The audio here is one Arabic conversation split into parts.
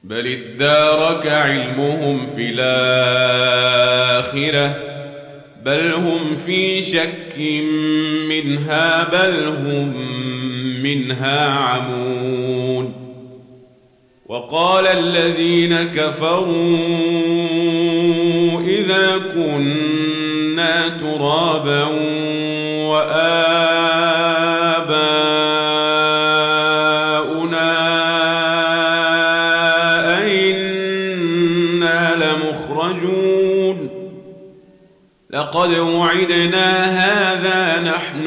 بل ادارك علمهم في الآخرة بل هم في شك منها بل هم منها عمون. وقال الذين كفروا إذا كنا ترابا وآباؤنا أئنا لمخرجون لقد وعدنا هذا نحن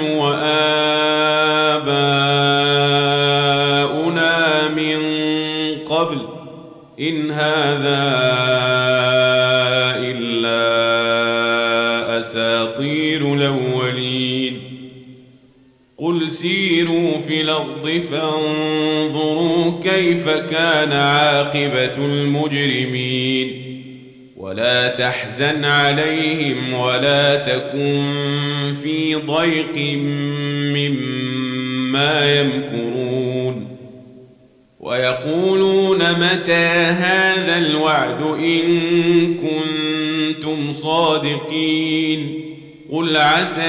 وآباؤنا من قبل إن هذا إلا أساطير الأولين. قل سيروا في الأرض فانظروا كيف كان عاقبة المجرمين ولا تحزن عليهم ولا تكن في ضيق مما يمكرون. ويقولون متى هذا الوعد إن كنتم صادقين قل عسى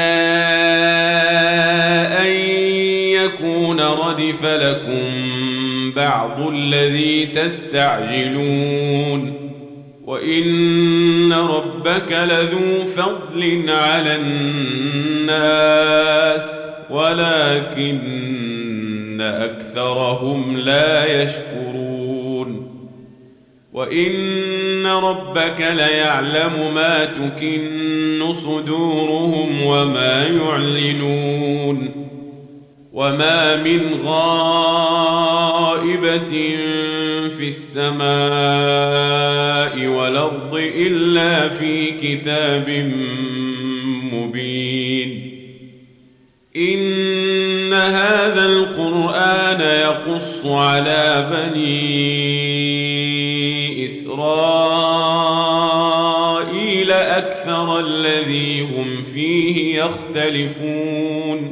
أن يكون ردف لكم بعض الذي تستعجلون وإن ربك لذو فضل على الناس ولكن أكثرهم لا يشكرون. وإن ربك ليعلم ما تكن صدورهم وما يعلنون. وما من غائبة في السماء والأرض إلا في كتاب مبين. إن هذا القرآن يقص على بني إسرائيل أكثر الذي هم فيه يختلفون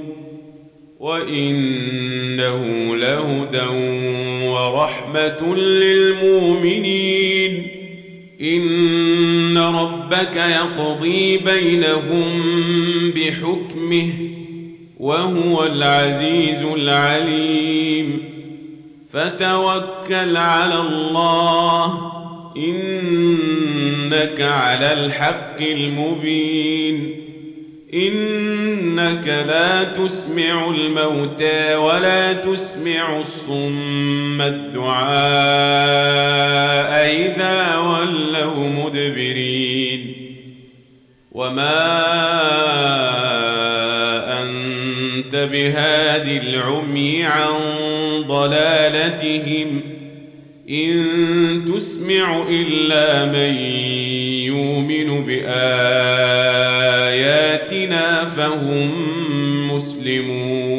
وإنه لهدى ورحمة للمؤمنين. إن ربك يقضي بينهم بحكمه وهو العزيز العليم. فتوكل على الله إنك على الحق المبين. إنك لا تسمع الموتى ولا تسمع الصم الدعاء إذا ولوا مدبرين. وما أنت بهاد العمي عن ضلالتهم إن تسمع إلا من يؤمن بآياتنا فهم مسلمون.